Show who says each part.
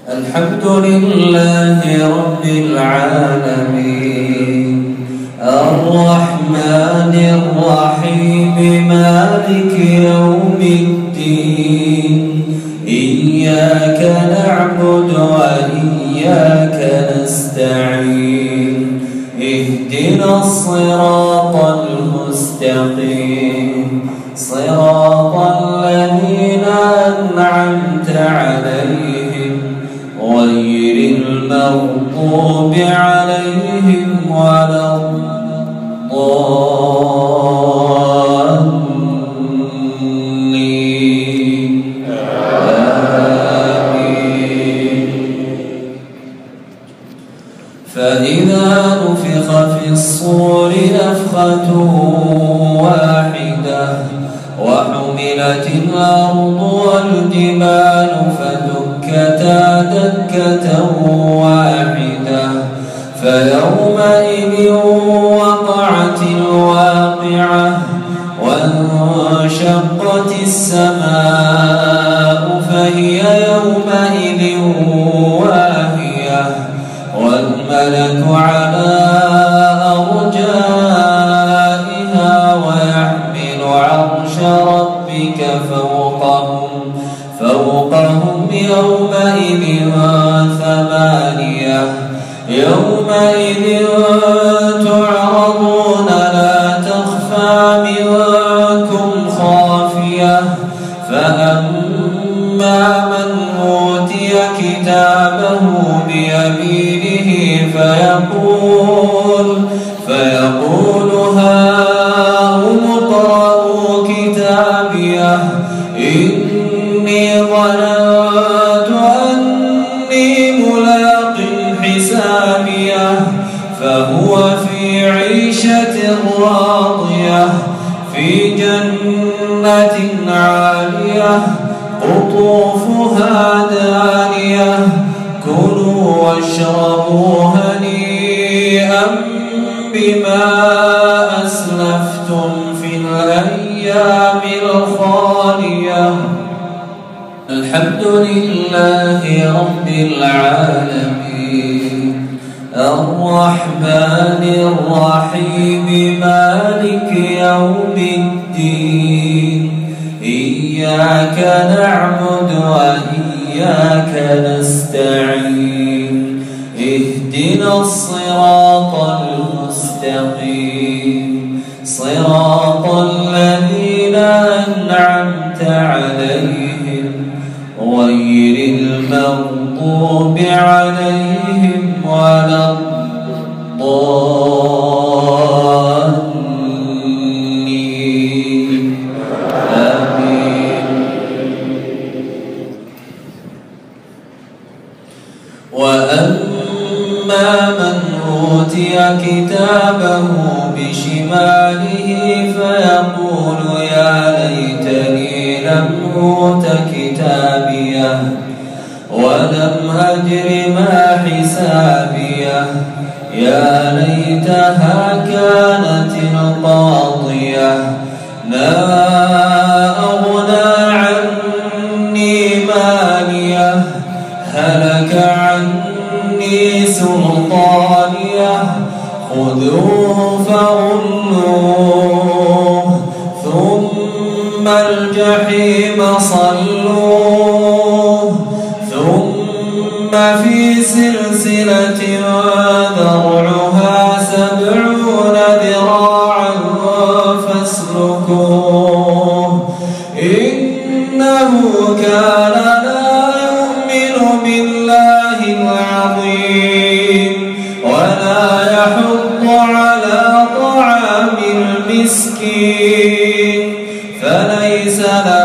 Speaker 1: الحمد لله رب العالمين الرحمن الرحيم مالك يوم الدين إياك نعبد وإياك نستعين اهدنا الصراط المستقيم صراط الذين أنعمت عليهم غير المغضوب عليهم ولا الضالين آمين. فإذا نفخ في الصور نفخة واحدة وحملت الأرض والجبال فدكتا دكة واحدة فيومئذ وقعت الواقعة وانشقت السماء فهي يومئذ واهية والملك على أرجائها ويحمل عرش ربك فوقهم يومئذ ثمانية يومئذ تعرضون لا تخفى منكم خافية فأما من أوتي كتابه بيمينه فيقول هاؤم اقرءوا كتابيه إني ظننت أني ملاق حسابيه فهو في عيشة راضية في جنة عالية قطوفها دانية كلوا واشربوا هنيئا بما أسلفتم في الأيام الخالية. الحمد لله رب العالمين الرحمن الرحيم مالك يوم الدين إياك نعبد وإياك نستعين اهدنا الصراط المستقيم صراط الذين أنعمت عليهم غير المغضوب عليهم ولا الضالين آمين. وأما من أوتي كتابه بشماله فيقول يا ليتني لم أوت كتابيه ولم أدر ما حسابيه يا ليتها كانت القاضية ما أغنى عني ماليه هلك عني سلطانيه خذوه فغلوه ثم الجحيم صلوه ثم في سلسلة ذرعها 70 ذراعا فاسلكوه إنه كان لا يؤمن بالله العظيم ولا يحض على طعام المسكين فليس له